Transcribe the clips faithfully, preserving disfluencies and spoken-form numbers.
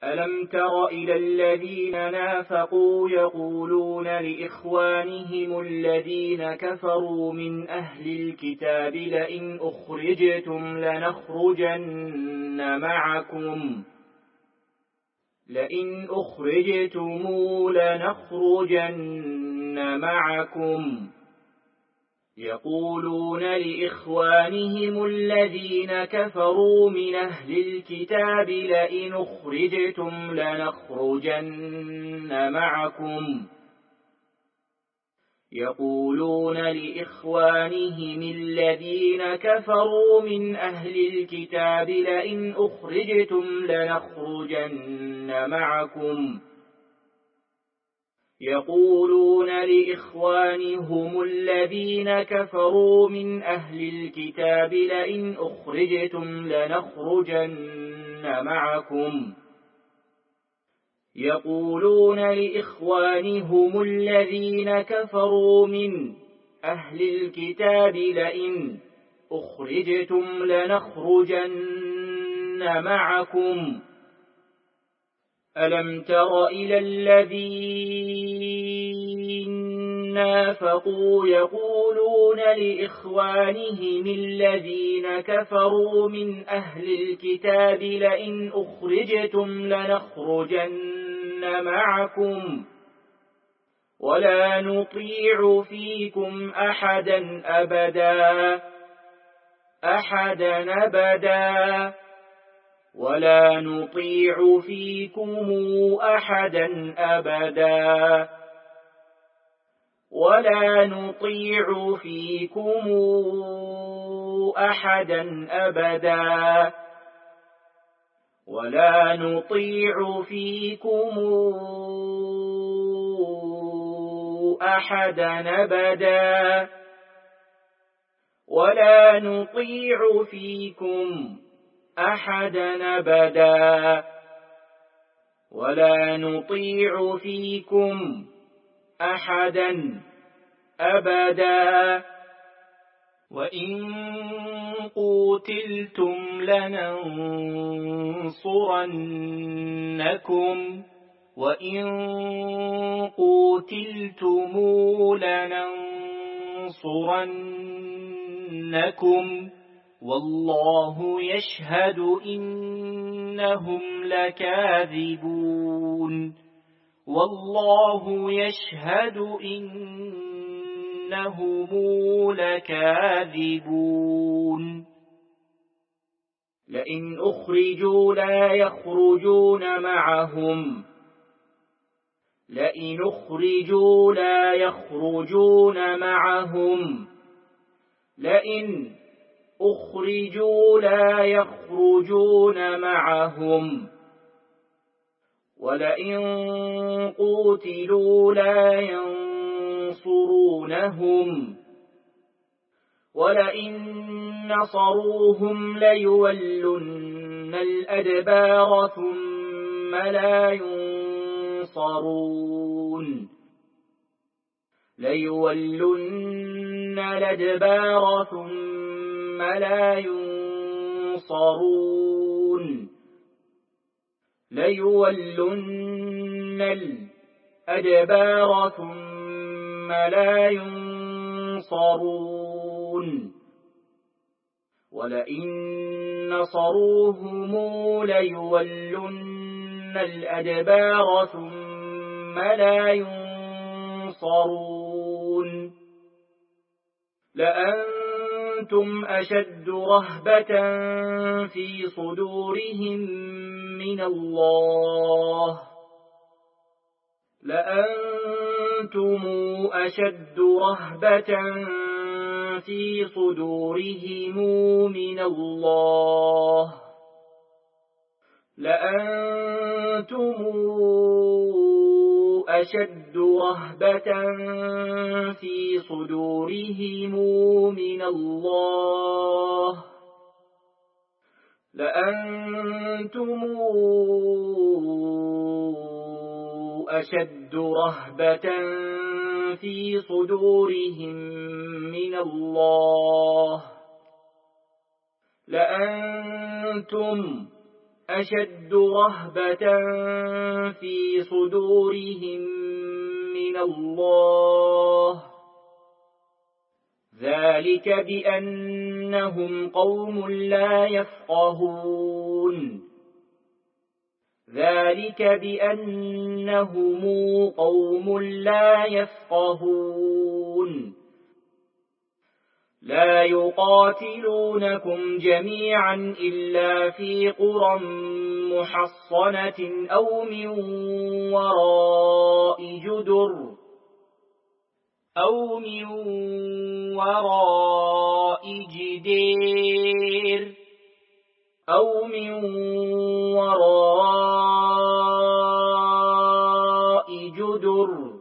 ألم تر إلى الذين نافقوا يقولون لإخوانهم الذين كفروا من أهل الكتاب لئن أخرجتم لنخرجن معكم لئن أخرجتم لنخرجن معكم يقولون لإخوانهم الذين كفروا من أهل الكتاب لئن أخرجتم لنخرجن معكم يقولون لإخوانهم الذين كفروا من أهل الكتاب لئن أخرجتم لنخرجن معكم يقولون لإخوانهم الذين كفروا من أهل الكتاب لئن أخرجتم لنخرجن معكم يقولون لإخوانهم الذين كفروا من أهل الكتاب لئن أخرجتم لنخرجن معكم ألم تر إلى الذين نافقوا يقولون لإخوانهم الذين كفروا من أهل الكتاب لئن أخرجتم لنخرجن معكم ولا نطيع فيكم أحدا أبدا أحدا أبدا ولا نطيع فيكم أحدا أبدا ولا نطيع فيكم أحدا أبدا ولا نطيع فيكم أحدا أبدا ولا نطيع فيكم أحدا أبدا ولا نطيع فيكم أحدا أبدا وإن قوتلتم لننصرنكم وإن قوتلتم لننصرنكم والله يشهد إنهم لكاذبون والله يشهد إنهم لكاذبون لئن أخرجوا لا يخرجون معهم لئن أخرجوا لا يخرجون معهم لئن أخرجوا لا يخرجون معهم ولئن قوتلوا لا ينصرونهم ولئن نصروهم ليولن الأدبار ثم لا ينصرون ليولن الأدبار ثم لا ينصرون ليولن الأدبار ثم لا ينصرون ولئن نصروهم ليولن الأدبار ثم لا ينصرون لأنتم أشد رهبة في صدورهم من الله لأنتم أشد رهبة في صدورهم من الله لأنتم أشد رهبة في صدورهم من الله لأنتم أشد رهبة في صدورهم من الله لأنتم أشد رهبة في صدورهم من الله ذلك بأنهم قوم لا يفقهون ذلك بأنهم قوم لا يفقهون لا يقاتلونكم جميعا إلا في قرى محصنة أو من وراء جدر أو من وراء جدير أو من وراء جدر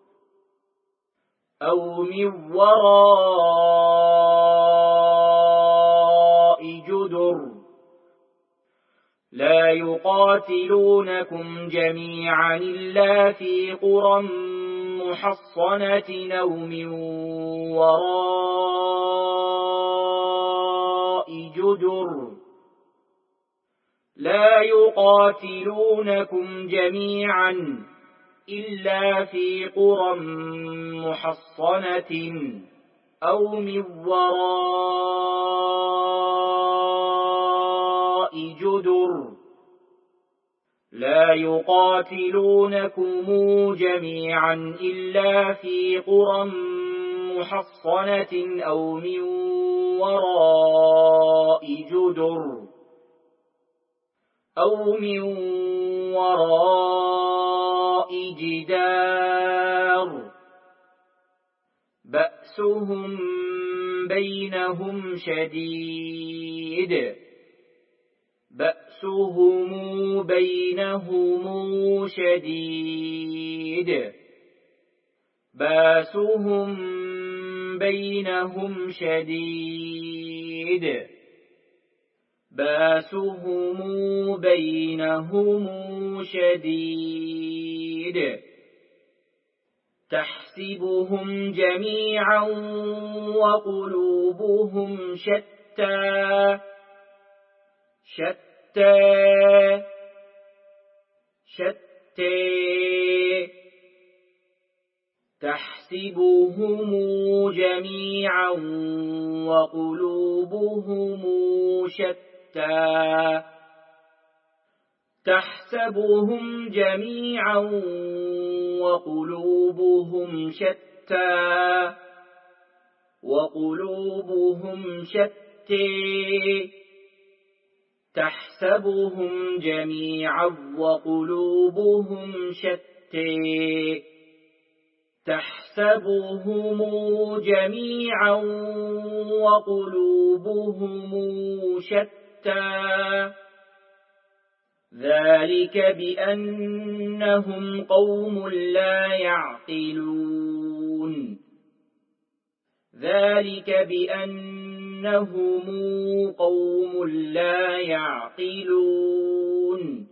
أو من وراء جدر لا يقاتلونكم جميعا إلا في قرى محصنة أو من وراء جدر لا يقاتلونكم جميعا إلا في قرى محصنة أو من وراء جدر لا يقاتلونكم جميعا إلا في قرى محصنة أو من وراء جدر أو من وراء جدار بأسهم بينهم شديد بأسهم بينهم شديد بأسهم بينهم شديد بأسهم بينهم شديد تحسبهم جميعا وقلوبهم شتى شتى شتى تحسبهم جميعا وقلوبهم شتى تحسبهم جميعا وقلوبهم شتى وقلوبهم شتى تحسبهم جميعا وقلوبهم شتى تحسبهم جميعا وقلوبهم شتى ذلك بأنهم قوم لا يعقلون ذلك بأنهم قوم لا يعقلون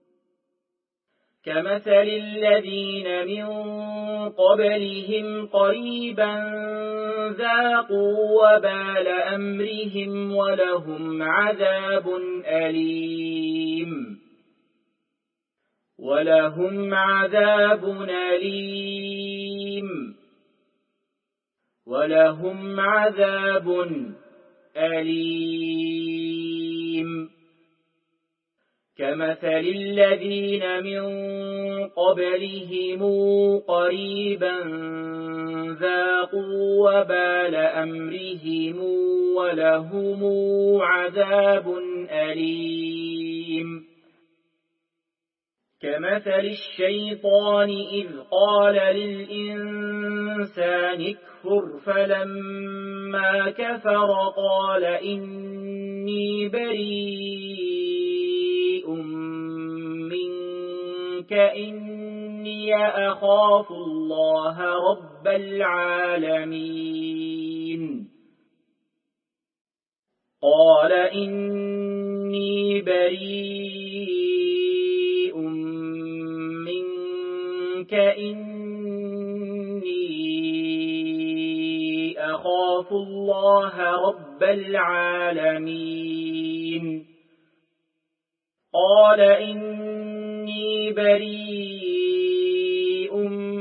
كمثل الذين من قبلهم قريبا ذاقوا وبال أمرهم ولهم عذاب أليم ولهم عذاب أليم ولهم عذاب أليم كمثل الذين من قبلهم قريبا ذاقوا وبال أمرهم ولهم عذاب أليم كمثل الشيطان إذ قال للإنسان اكفر فلما كفر قال إني بريء منك إني أخاف الله رب العالمين قال إني بريء منك إني أخاف الله رب العالمين قال إني بريء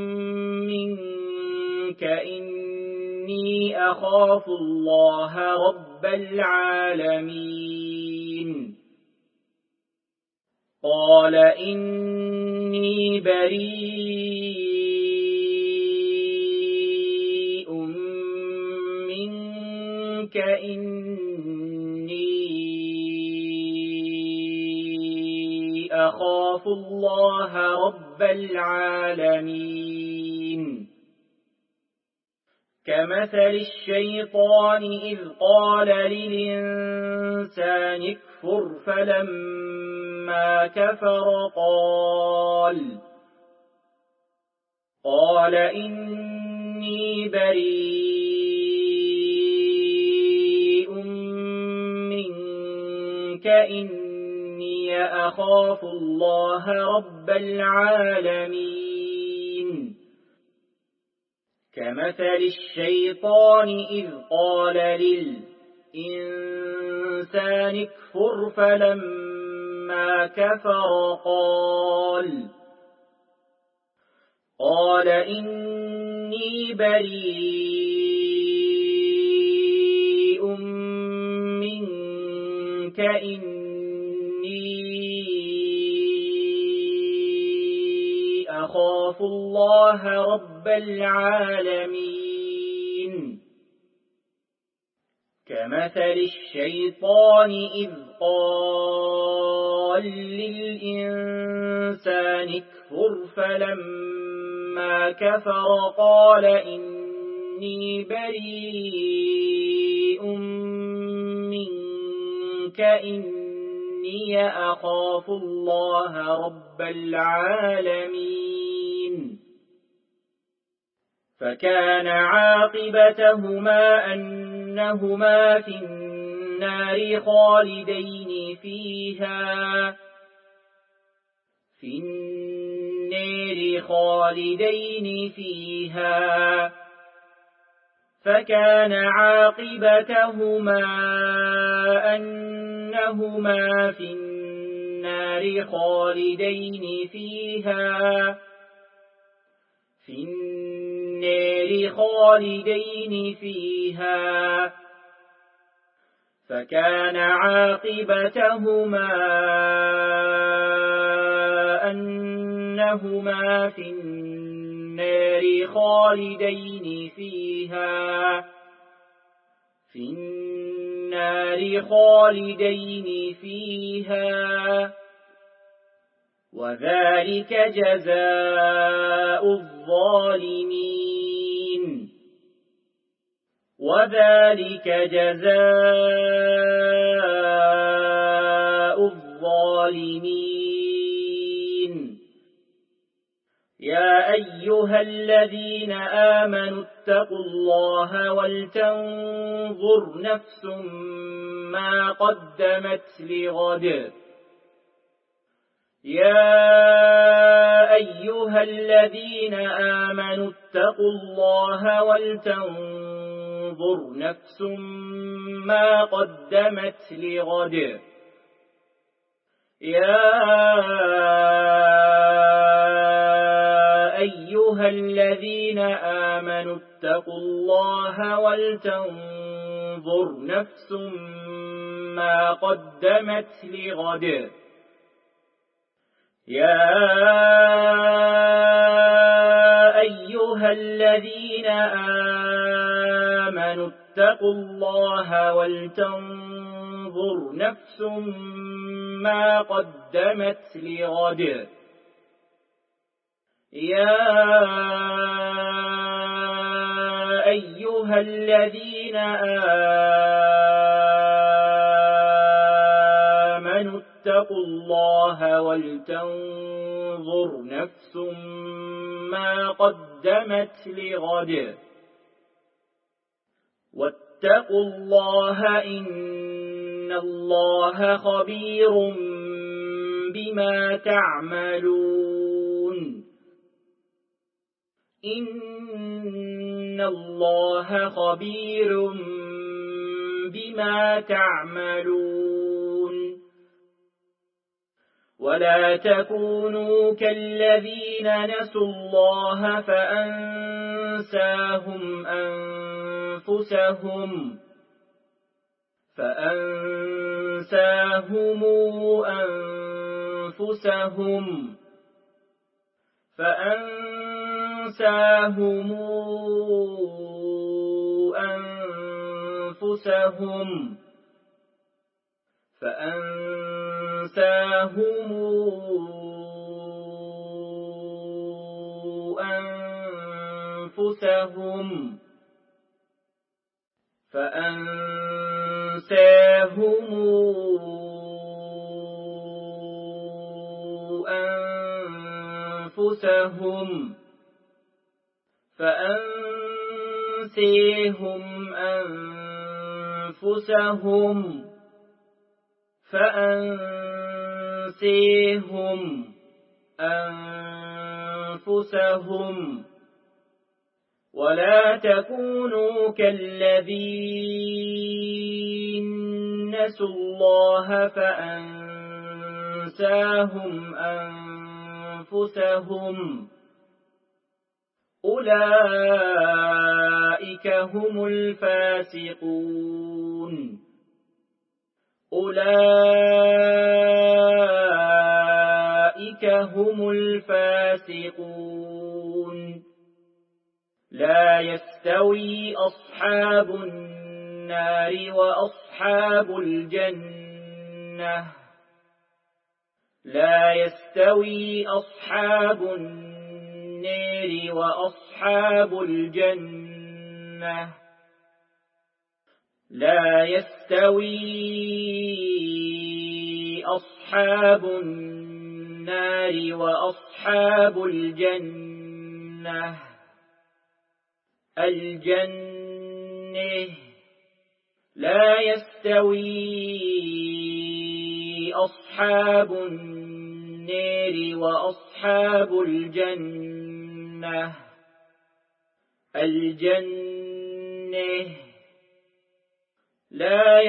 منك إني أخاف الله رب العالمين قال إني بريء منك إني أخاف الله رب العالمين كمثل الشيطان إذ قال للإنسان اكفر فلما كفر قال قال إني بريء منك إني أخاف الله رب العالمين كمثل الشيطان إذ قال للإنسان اكفر فلما كفر قال قال إني بريء منك إني أخاف الله رب العالمين كمثل الشيطان إذ قال للإنسان اكفر فلما كفر قال إني بريء منك إني أخاف الله رب العالمين فكان عاقبتهما أنهما في النار خالدين فيها في النار خالدين فيها فكان عاقبتهما أنهما في النار خالدين فيها في النار خالدين فيها فكان عاقبتهما أنهما في النار خالدين فيها في النار خالدين فيها وذلك جزاء الظالمين وذلك جزاء الظالمين يا أيها الذين آمنوا اتقوا الله ولتنظر نفس ما قدمت لغد يا أيها الذين آمنوا اتقوا الله ولتنظر نفس ما قدمت لغد يا أيها الذين آمنوا اتقوا الله ولتنظر نفس ما قدمت لغد يا أيها الذين آمنوا اتقوا الله ولتنظر نفس ما قدمت لغد يا أيها الذين آمنوا اتقوا الله ولتنظر نفس ما قدمت لغد واتقوا الله إن الله خبير بما تعملون إن الله خبير بما تعملون ولا تكونوا كالذين نسوا الله فأنساهم أنفسهم فأنساهم أنفسهم فأنساهم أنفسهم فأنساهم أنفسهم فأنساهم أنفسهم فأنسيهم أنفسهم فأنسيهم أنفسهم ولا تكونوا كالذين نسوا الله فأنساهم أنفسهم أولئك هم الفاسقون أولئك هم الفاسقون لا يستوي أصحاب النار وأصحاب الجنة لا يستوي أصحاب النار وأصحاب الجنة لا يستوي أصحاب النار وأصحاب الجنة الجنة لا يستوي أصحاب النار وأصحاب الجنة الجنة لا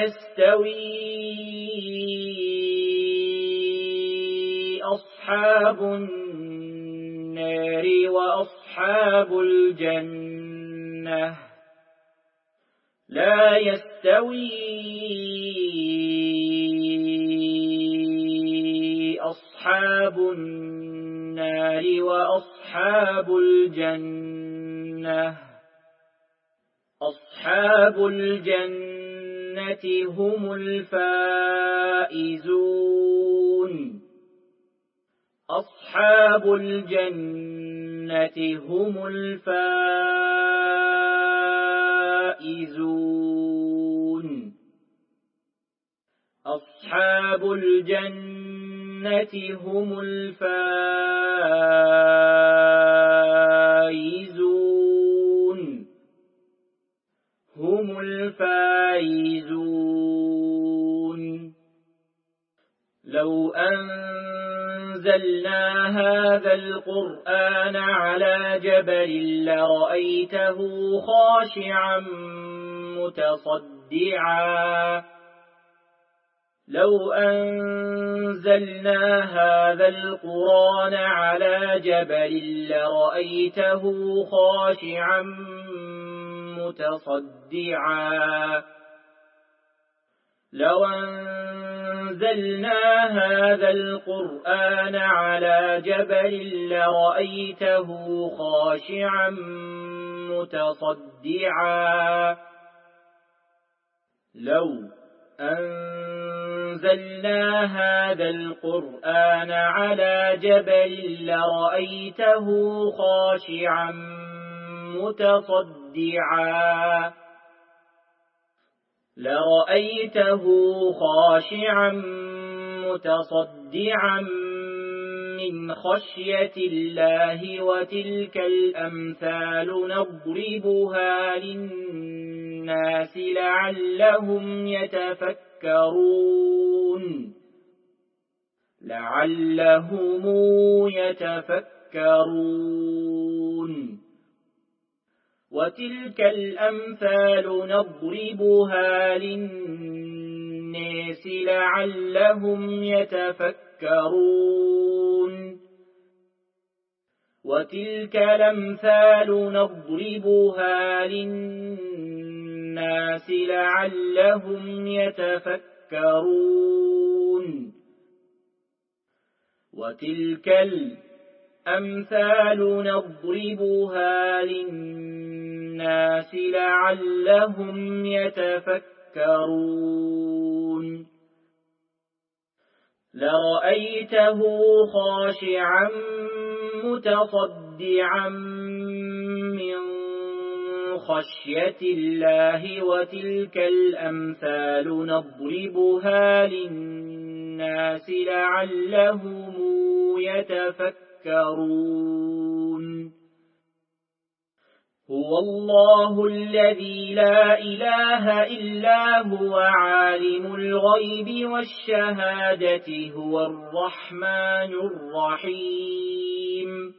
يستوي أصحاب النار وأصحاب الجنة لا يستوي أصحاب النار وأصحاب الجنة أصحاب الجنة هم الفائزون أصحاب الجنة هم الفائزون أصحاب الجنة هم الفائزون هم الفائزون لو أنزلنا هذا القرآن على جبل لرأيته خاشعا متصدعا لو أنزلنا هذا القرآن على جبل لرأيته خاشعا متصدعا لو أنزلنا هذا القرآن على جبل لرأيته خاشعا متصدعا لو أنزلنا هذا القرآن على جبل لرأيته خاشعا متصدعا لرأيته خاشعا متصدعا من خشية الله وتلك الأمثال نضربها للناس لعلهم يتفكرون لعلهم يتفكرون وتلك الأمثال نضربها للناس الناس لعلهم يتفكرون وتلك الأمثال نضربها للناس لعلهم يتفكرون وتلك الأمثال نضربها للناس لعلهم يتفكرون لرأيته خاشعا متصدعا من خشية الله وتلك الأمثال نضربها للناس لعلهم يتفكرون هو الله الذي لا إله إلا هو عالم الغيب والشهادة هو الرحمن الرحيم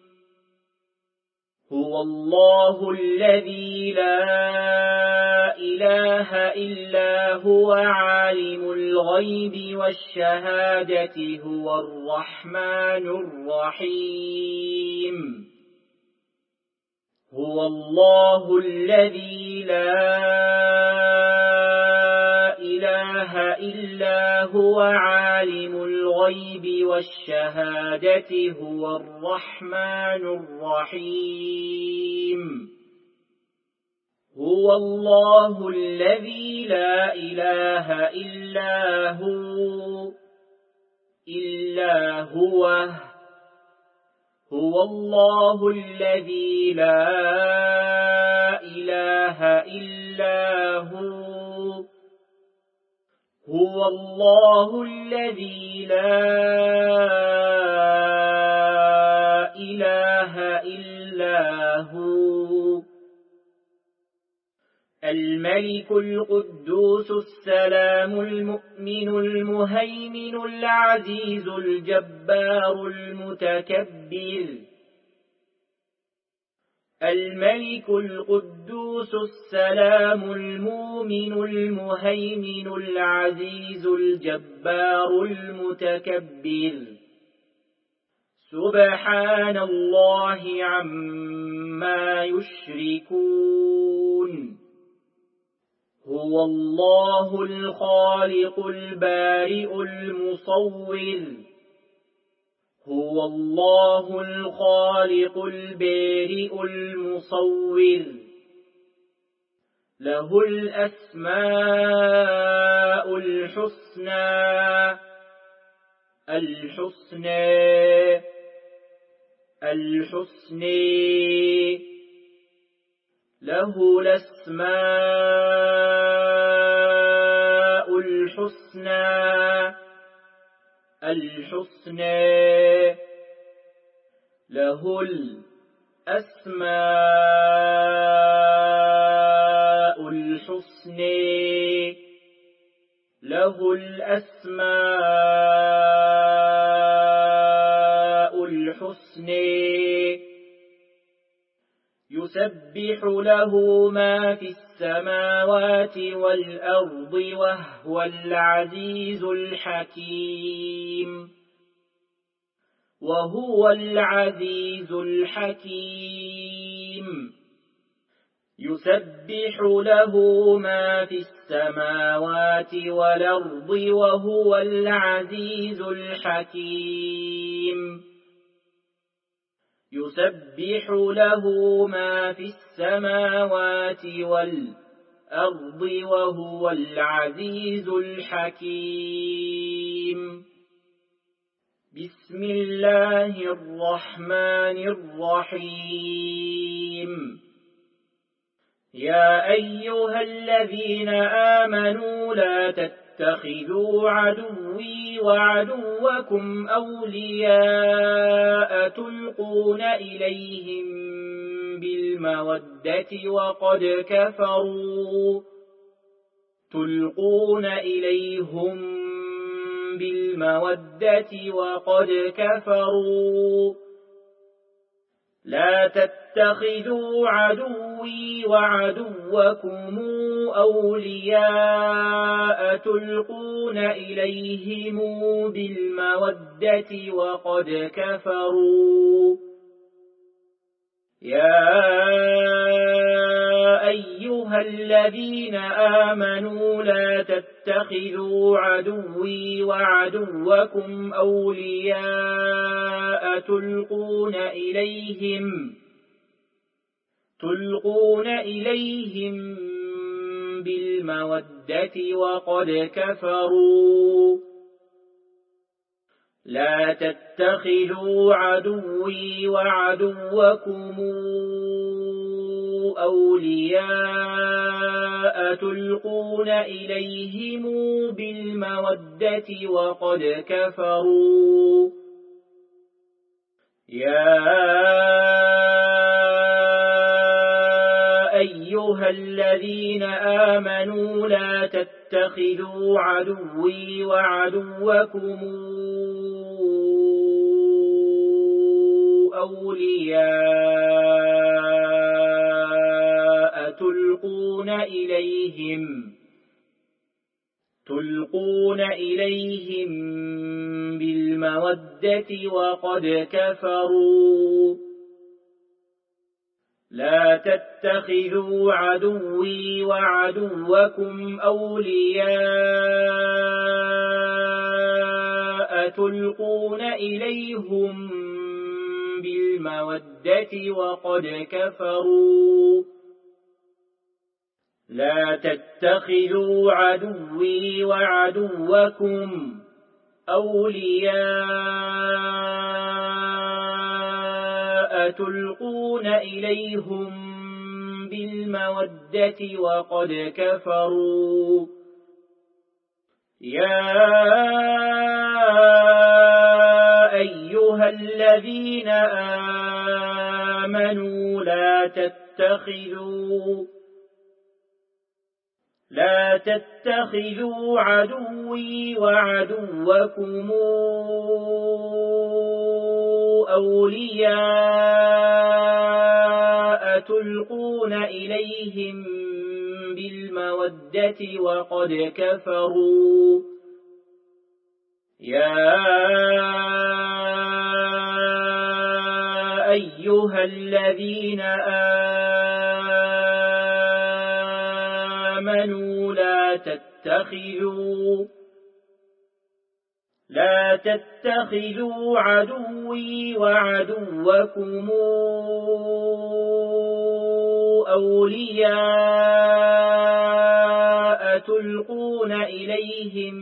هو الله الذي لا إله إلا هو عالم الغيب والشهادة هو الرحمن الرحيم هو الله الذي لا إله إلا هو عالم الغيب والشهادة هو الرحمن الرحيم هو الله الذي لا إله إلا هو إلا هو هو الله الذي لا إله إلا هو هو الله الذي لا إله إلا هو الملك القدوس السلام المؤمن المهيمن العزيز الجبار المتكبر الملك القدوس السلام المؤمن المهيمن العزيز الجبار المتكبر سبحان الله عما يشركون هو الله الخالق البارئ المصور هو الله الخالق البارئ المصور له الأسماء الحسنى الحسنى الحسنى له الأسماء الحسنى الحسنى له الأسماء الحسنى له الأسماء الحسنى يسبح له ما في السماوات والأرض وهو العزيز الحكيم وهو العزيز الحكيم يسبح له ما في السماوات والأرض وهو العزيز الحكيم يسبح له ما في السماوات والأرض وهو العزيز الحكيم بسم الله الرحمن الرحيم يا أيها الذين آمنوا لا تتخذوا عدوي وعدوكم أولياء تلقون إليهم بالمودة وقد كفروا تلقون إليهم بالمودة وقد كفروا لا تتخذوا عدوي وعدوكم أولياء تلقون إليهم بالمودة وقد كفروا يا أيها الذين آمنوا لا تتخذوا عدوي وعدوكم أولياء تلقون إليهم تلقون إليهم بالمودة وقد كفروا لا تتخذوا عدوي وعدوكم أولياء تلقون إليهم بالمودة وقد كفروا يا أيها الذين آمنوا لا تتخذوا عدوي وعدوكم أولياء تلقون إليهم تلقون إليهم بالمودة وقد كفروا لا تتخذوا عدوي وعدوكم أولياء تلقون إليهم بالمودة وقد كفروا لا تتخذوا عدوي وعدوكم أولياء تلقون إليهم بالمودة وقد كفروا يا أيها الذين آمنوا لا تتخذوا لا تتخذوا عدوي وعدوكم أولياء تلقون إليهم بالمودة وقد كفروا يا أيها الذين آمنوا لا تتخذوا لا تتخذوا عدوي وعدوكم أولياء تلقون إليهم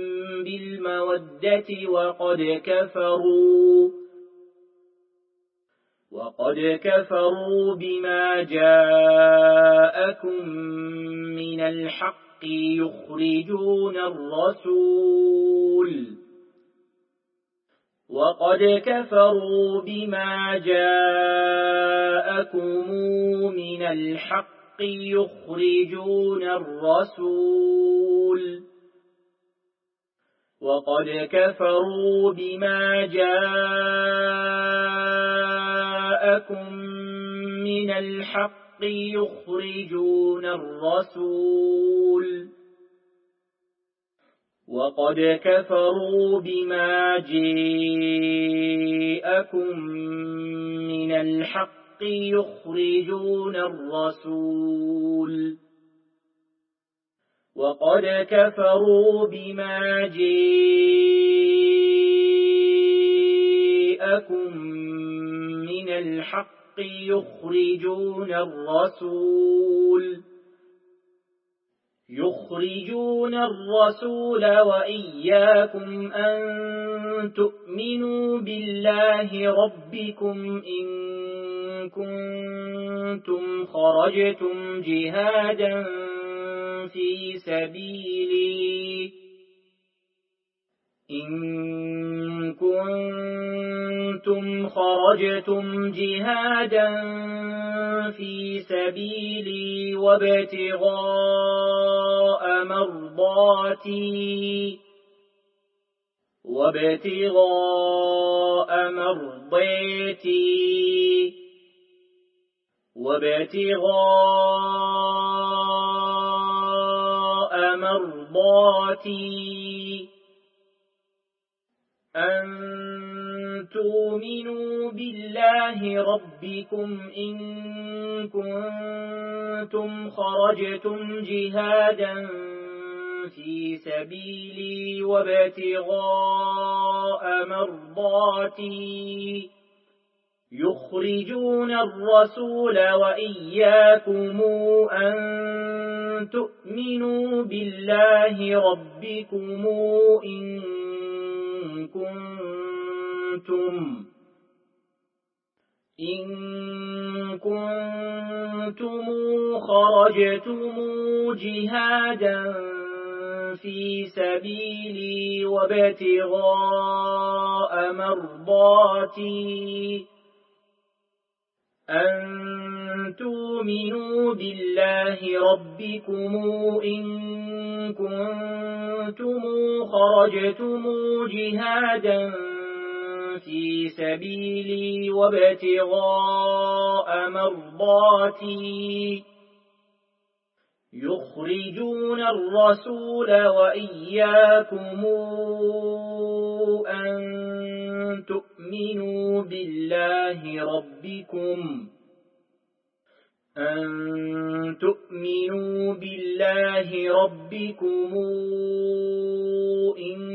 بالمودة وقد كفروا وقد كفروا بما جاءكم من الحق يخرجون الرسول وقد كفروا بما جاءكم من الحق يخرجون الرسول وقد كفروا بما جاءكم من الحق يخرجون الرسول وقد كفروا بما جاءكم من الحق يخرجون الرسول وقد كفروا بما جاءكم من الحق يخرجون الرسول يخرجون الرسول وإياكم أن تؤمنوا بالله ربكم إن كنتم خرجتم جهادا في سبيلي إن كنتم خرجتم جهادا في سبيلي وابتغاء مرضاتي وابتغاء مرضاتي وابتغاء مرضاتي أن تؤمنوا بالله ربكم إن كنتم خرجتم جهادا في سبيلي وابتغاء مرضاتي يخرجون الرسول وإياكم أن تؤمنوا بالله ربكم إن كنتم إن كنتم خرجتم جهادا في سبيلي وابتغاء مرضاتي أن تؤمنوا بالله ربكم إن كنتم خرجتم جهادا في سبيلي وابتغاء مرضاتي يخرجون الرسول وإياكم أن تؤمنوا بالله ربكم أن تؤمنوا بالله ربكم إن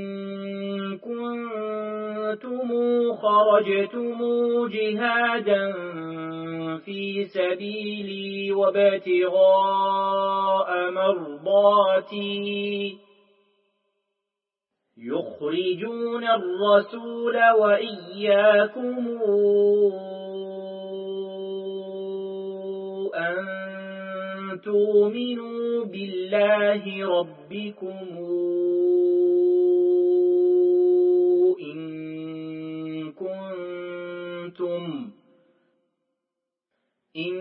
كنتم خرجتم جهادا في سبيلي وابتغاء مرضاتي يخرجون الرسول وإياكم أن تؤمنوا بالله ربكم إن كنتم إن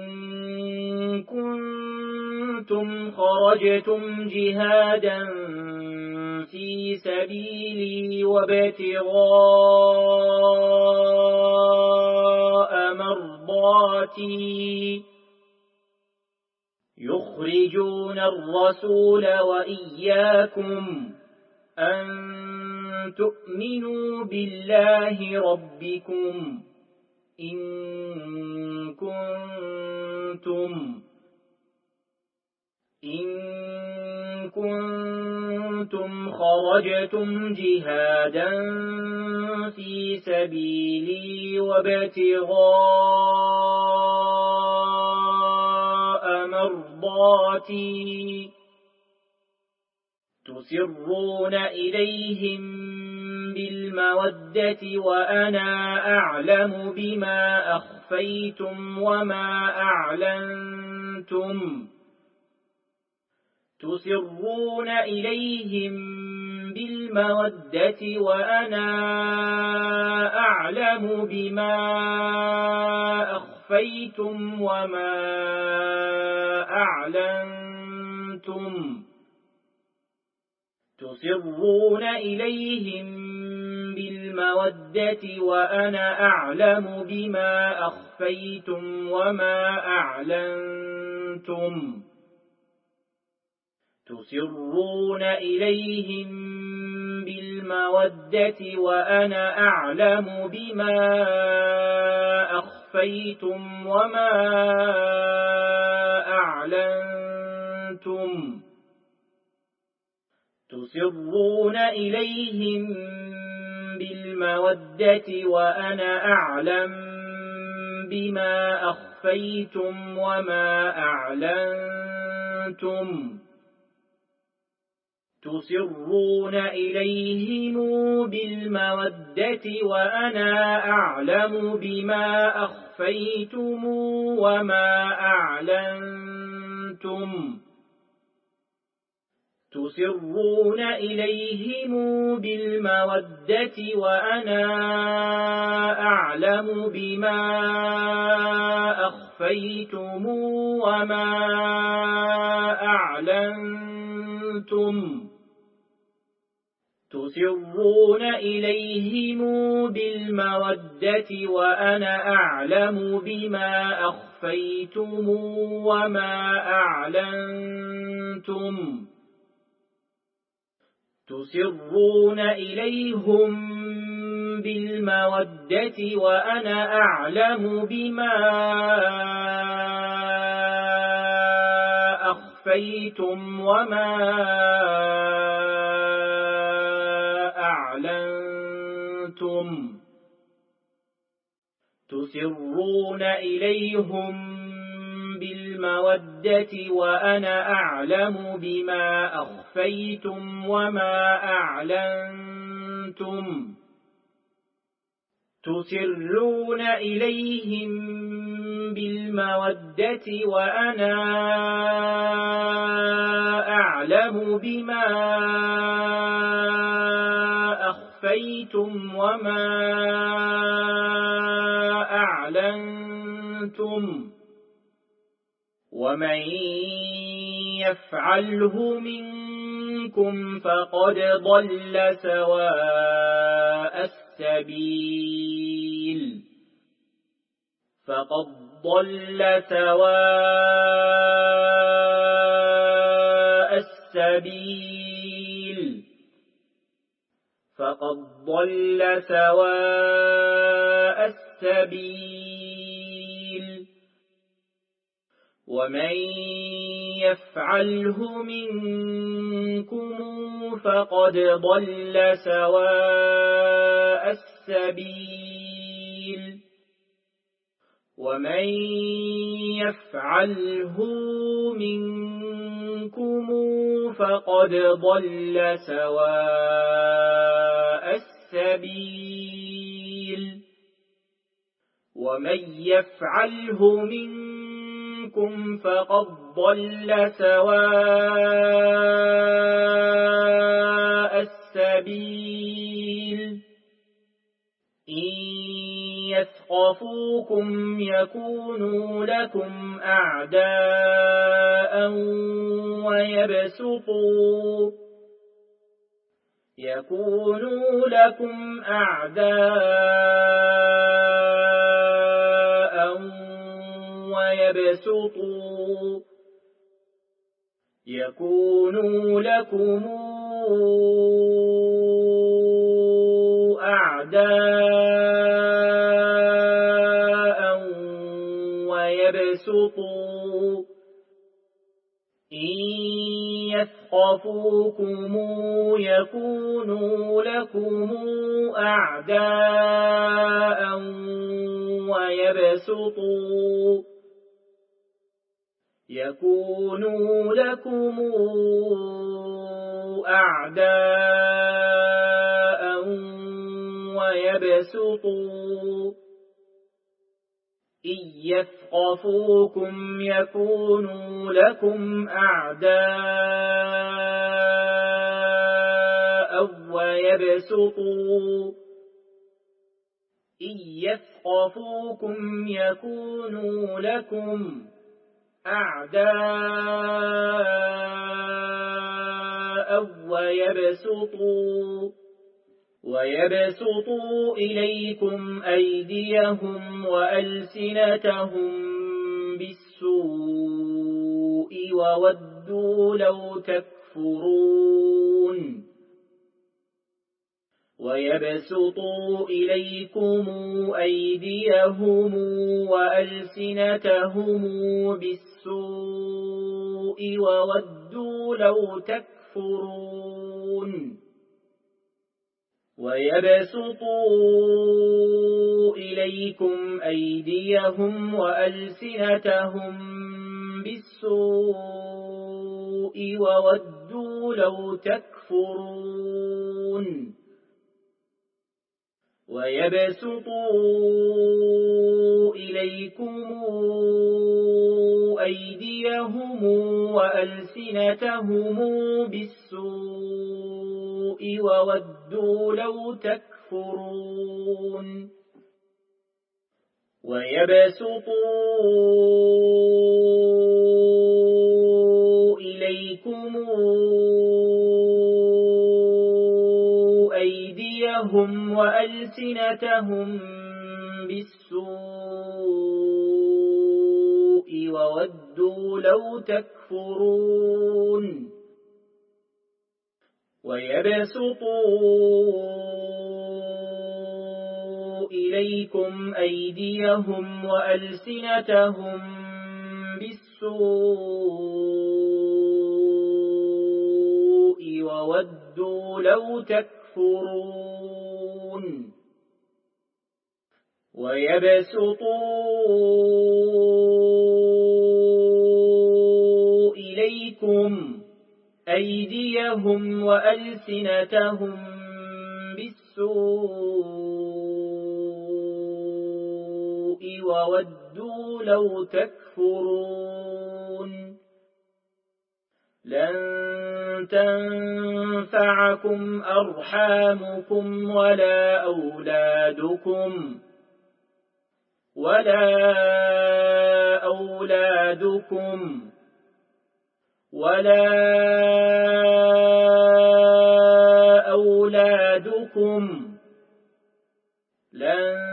كنتم خرجتم جهادا في سبيلي وابتغاء مرضاتي يخرجون الرسول وإياكم أن تؤمنوا بالله ربكم إن كنتم إن كنتم خرجتم جهادا في سبيلي وابتغاء مرضاتي تسرون إليهم بالمودة وأنا أعلم بما أخفيتم وما أعلنتم تسرون إليهم بالمودة وأنا أعلم بما أخفيتم وما أعلنتم تسرون إليهم بالمودة وأنا أعلم بما أخفيتم وما أعلنتم تسرون إليهم بالمودة وأنا أعلم بما أخفيتم وما أعلنتم تسرون إليهم بالمودة وأنا أعلم بما أخفيتم وما أعلنتم تسرون إليهم بالمودة وأنا أعلم بما أخفيتم وما أعلنتم تسرون إليهم بالمودة وأنا أعلم بما أخفيتم وما أعلنتم تسرون إليهم بالمودة وأنا أعلم بما أخفيتم وما أعلنتم تسرون إليهم بالمودة وأنا أعلم بما أخفيتم وما أعلنتم تسرون إليهم بالمودة وأنا أعلم بما أخفيتم وما أعلنتم تسرون إليهم بالمودة وأنا أعلم بما أخفيتم وما أعلنتم ومن يفعله منكم فقد ضل سواء السبيل فقد ضل سواء السبيل فقد ضل سواء السبيل ومن يفعله منكم فقد ضل سواء السبيل ومن يفعله منكم فقد ضل سواء السبيل ومن يفعله منكم فقد ضل سواء السبيل إن يثقفوكم يكونوا لكم أعداء ويبسطوا يكونوا لكم أعداء ويبسطوا يكونوا لكم أعداء ويبسطوا إن يثقفوكم يكونوا لكم أعداء ويبسطوا يكونوا لكم أعداء ويبسطوا إن يثقفوكم يكونوا لكم أعداء ويبسطوا إن يثقفوكم يكونوا لكم أعداء ويبسطوا ويبسطوا إليكم أيديهم وألسنتهم بالسوء وودوا لو تكفرون ويبسطوا إليكم أيديهم وألسنتهم بالسوء وودوا لو تكفرون ويبسطوا إليكم أيديهم وألسنتهم بالسوء وودوا لو تكفرون ويبسطوا إليكم أيديهم وألسنتهم بالسوء وودوا لو تكفرون ويبسطوا إليكم أيديهم وألسنتهم بالسوء وودوا لو تكفرون ويبسطوا إليكم أيديهم وألسنتهم بالسوء وودوا لو تكفرون ويبسطوا إليكم أيديهم وألسنتهم بالسوء وودوا لو تكفرون لن تنفعكم أرحامكم ولا أولادكم ولا أولادكم ولا أولادكم لن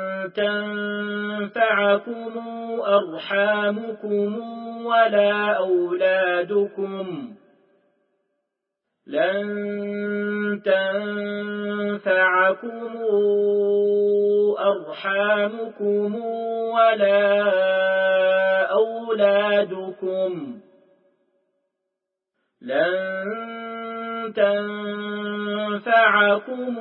تنفعكم أرحامكم ولا أولادكم لن تنفعكم أرحامكم ولا أولادكم لن تنفعكم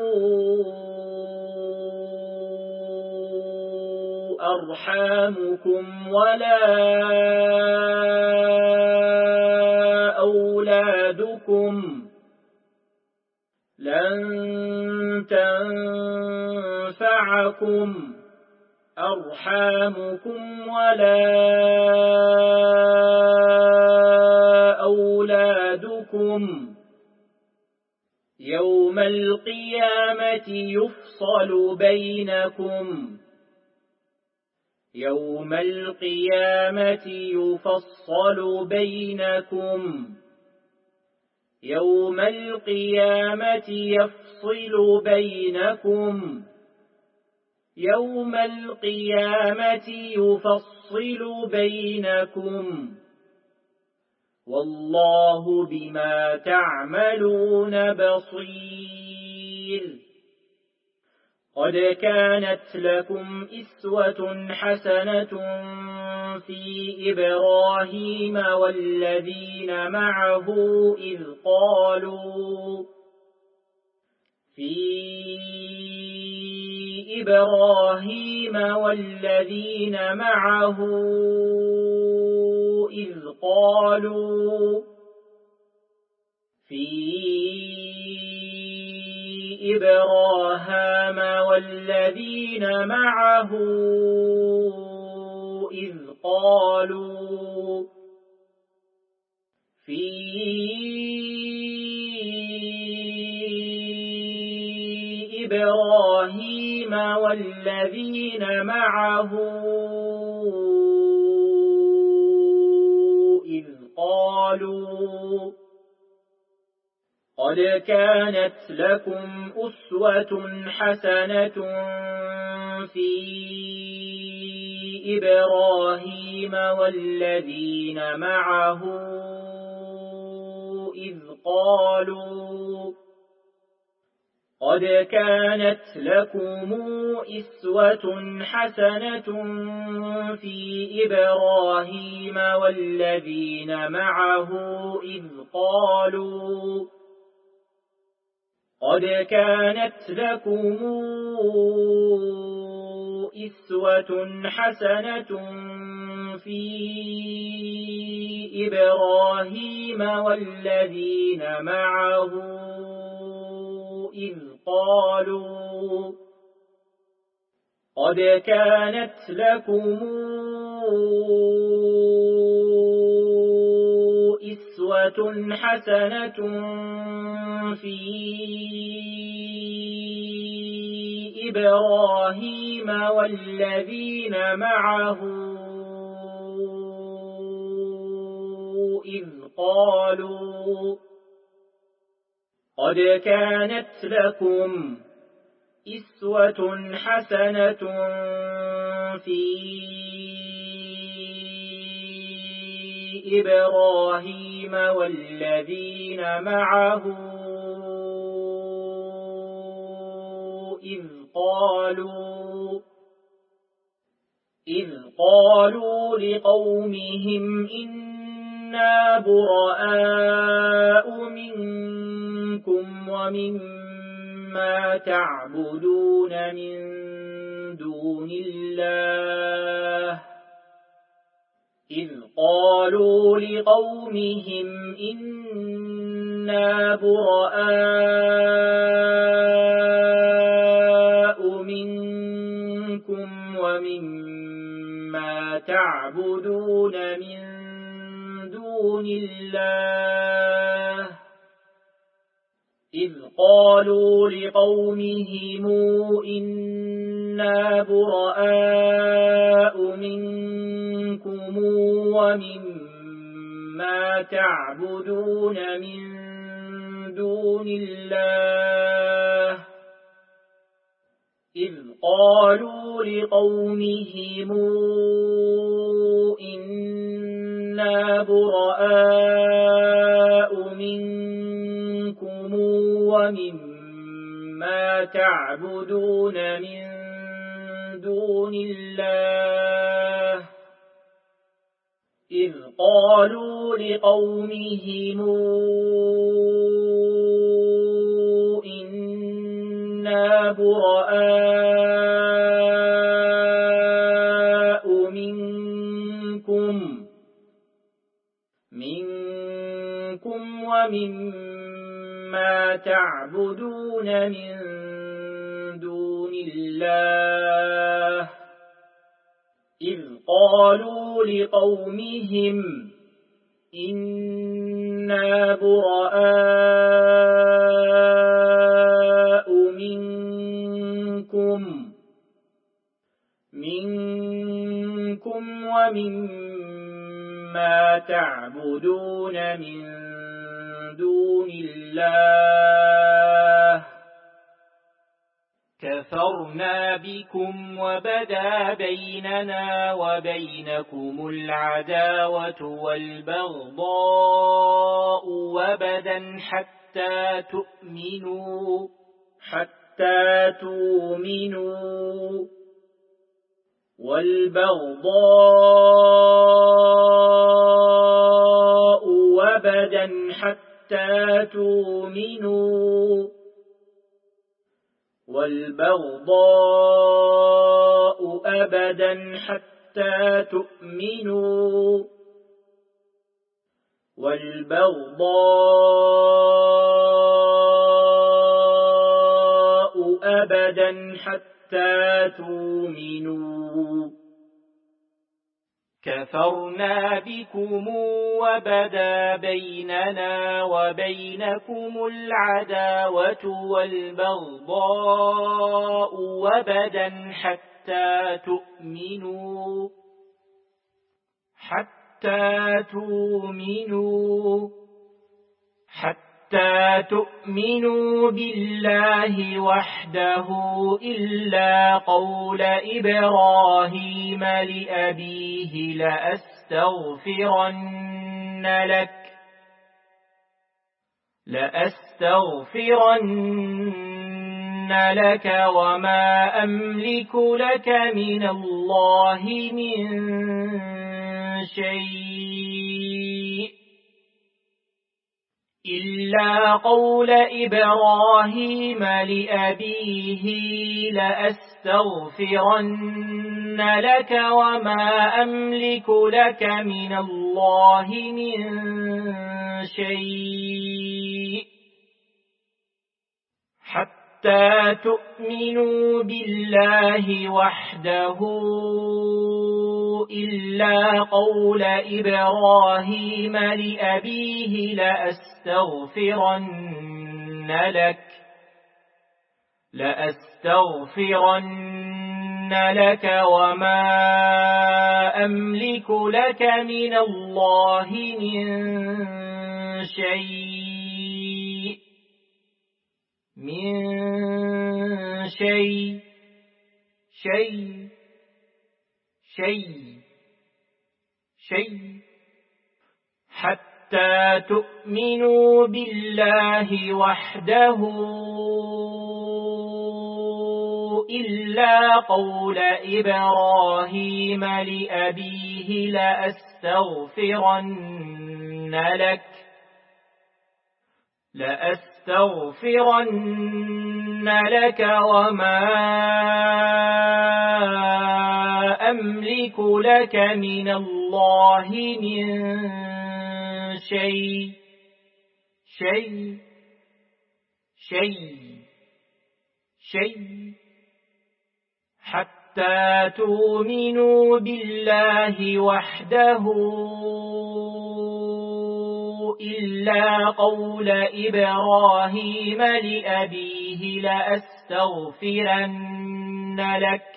أرحامكم ولا أولادكم لن تنفعكم أرحامكم ولا أولادكم يوم القيامة يفصل بينكم يوم القيامة يفصل بينكم يوم القيامة يفصل بينكم يوم القيامة يفصل بينكم والله بما تعملون بصير قد كانت لكم إسوة حسنة في إبراهيم والذين معه إذ قالوا في إبراهيم والذين معه إذ قالوا في إبراهيم والذين معه إذ قالوا في إبراهيم والذين معه إذ قالوا قد كانت لكم أسوة حسنة في إبراهيم والذين معه إذ قالوا قد كانت لكم أسوة حسنة في إبراهيم والذين معه إذ قالوا قد كانت لكم أسوة حسنة في إبراهيم والذين معه إذ قالوا قد كانت لكم أسوة حسنة في إبراهيم والذين معه إذ قالوا قد كانت لكم أسوة حسنة في إبراهيم والذين معه إذ قالوا إذ قالوا لقومهم إنا براء منكم ومما تعبدون من دون الله إذ قالوا لقومهم إنا براء منكم ومما تعبدون من دون الله إذ قالوا لقومهم إنا براء منكم ومما تعبدون من دون الله إذ قالوا لقومهم إنا براء منكم ومما تعبدون من دون الله إذ قالوا لقومهم إنا براء منكم منكم ومما تعبدون من دون الله إذ قالوا لقومهم إنا براء منكم منكم ومما تعبدون من دون الله كفرنا بكم وبدا بيننا وبينكم العداوة والبغضاء وبدا حتى تؤمنوا حتى تؤمنوا والبغضاء وبدا حتى تؤمنوا والبغضاء أبدا حتى تؤمنوا والبغضاء أبدا حتى تؤمنوا كفرنا بكم وبدا بيننا وبينكم العداوة والبغضاء وبدا حتى تؤمنوا حتى تؤمنوا حتى تؤمنوا بالله وحده إلا قول إبراهيم لأبيه لأستغفرن لك لأستغفرن لك وما أملك لك من الله من شيء إلا قول إبراهيم لأبيه لأستغفرن لك وما أملك لك من الله من شيء حتى تؤمنوا بالله وحده إلا قول إبراهيم لأبيه لأستغفرن لك لأستغفرن لك وما أملك لك من الله من شيء من شيء شيء شيء شيء حتى تؤمنوا بالله وحده إلا قول إبراهيم لأبيه لأستغفرن لك لأستغفرن لك وما أملك لك من الله من شيء شيء شيء شيء حتى تؤمنوا بالله وحده إلا قول إبراهيم لأبيه لأستغفرن لك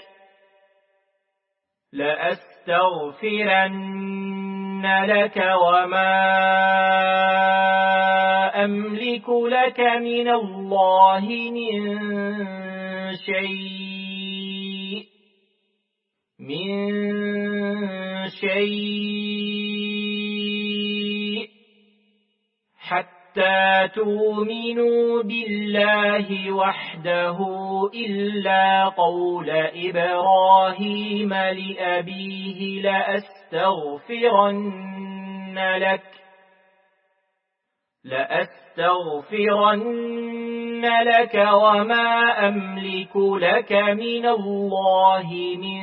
لأستغفرن لك وما أملك لك من الله من شيء من شيء حتى تؤمنوا بالله وحده إلا قول إبراهيم لأبيه لأستغفرن لك لأستغفرن لك وما أملك لك من الله من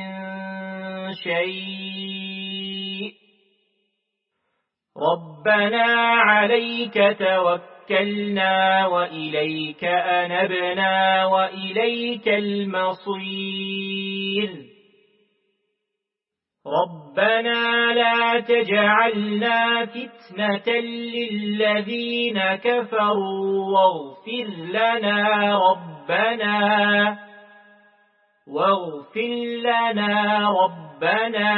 شيء ربنا عليك توكلنا وإليك أنبنا وإليك المصير ربنا لا تجعلنا فتنة للذين كفروا واغفر لنا ربنا واغفر لنا ربنا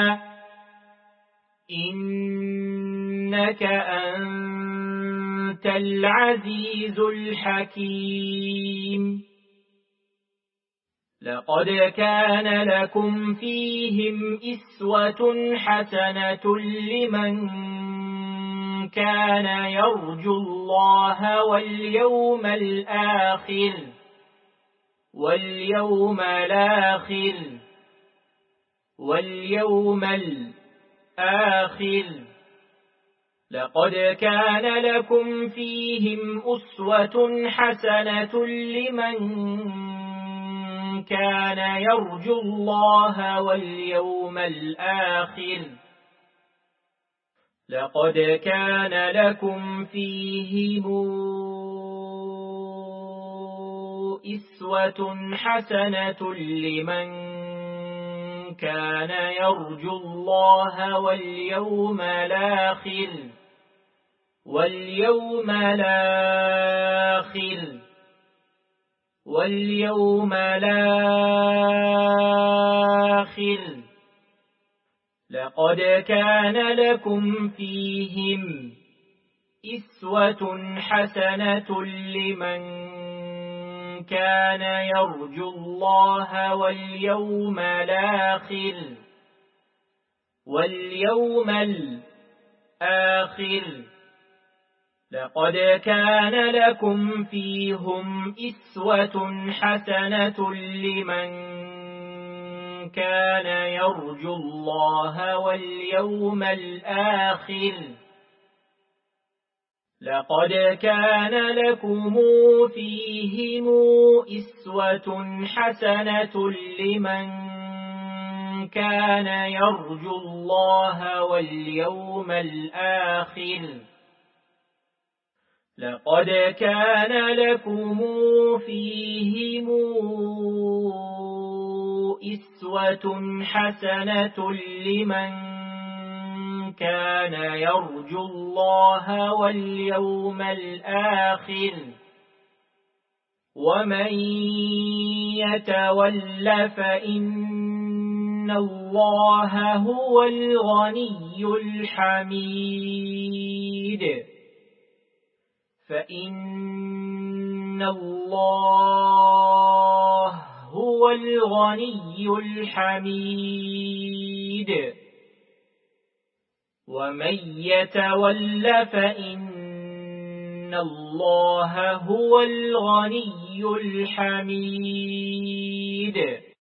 إنك أنت العزيز الحكيم لقد كان لكم فيهم إسوة حسنة لمن كان يرجو الله واليوم الآخر واليوم الآخر واليوم الآخر لقد كان لكم فيهم أسوة حسنة لمن كان يرجو الله واليوم الآخر لقد كان لكم فيهم أسوة حسنة لمن كان يرجو الله واليوم الآخر واليوم الآخر واليوم الآخر لقد كان لكم فيهم أسوة حسنة لمن كان يرجو الله واليوم الآخر واليوم الآخر لقد كان لكم فيهم أسوة حسنة لمن كان يرجو الله واليوم الآخر لقد كان لكم فيهم أسوة حسنة لمن كان يرجو الله واليوم الآخر لقد كان لكم فيهم أسوة حسنة لمن كان يرجو الله واليوم الآخر ومن يتول فإن الله هو الغني الحميد فإن فإن الله هو الغني الحميد ومن يتول فإن الله هو الغني الحميد